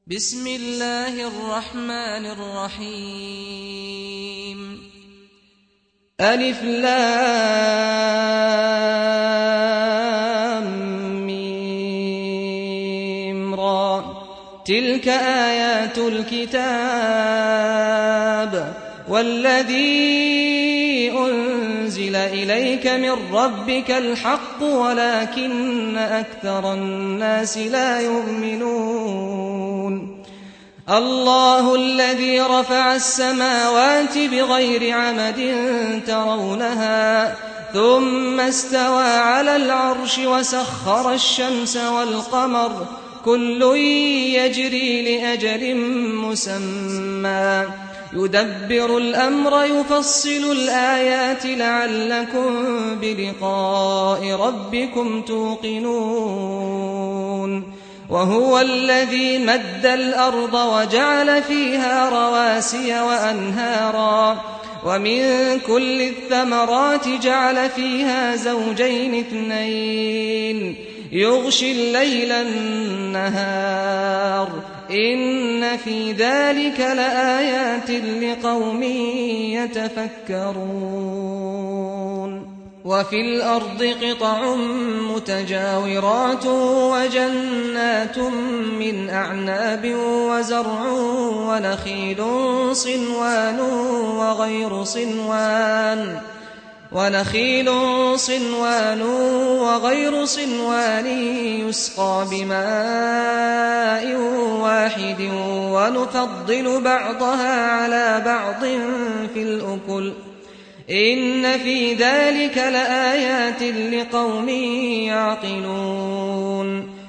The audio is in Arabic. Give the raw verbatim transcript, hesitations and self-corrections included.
بسم الله الرحمن الرحيم ألف لام ميم را تلك آيات الكتاب والذي أنزل إليك من ربك الحق ولكن أكثر الناس لا يؤمنون الله الذي رفع السماوات بغير عمد ترونها ثم استوى على العرش وسخر الشمس والقمر كل يجري لأجل مسمى يدبر الأمر يفصل الآيات لعلكم بلقاء ربكم توقنون وهو الذي مد الأرض وجعل فيها رواسي وأنهارا ومن كل الثمرات جعل فيها زوجين اثنين يغشي الليل النهار إن في ذلك لآيات لقوم يتفكرون وفي الأرض قطع متجاورات وجنات من أعناب وزرع ونخيل صنوان وغير صنوان ونخيل صنوان وغير صنوان يسقى بماء واحد ونفضل بعضها على بعض في الأكل إن في ذلك لآيات لقوم يعقلون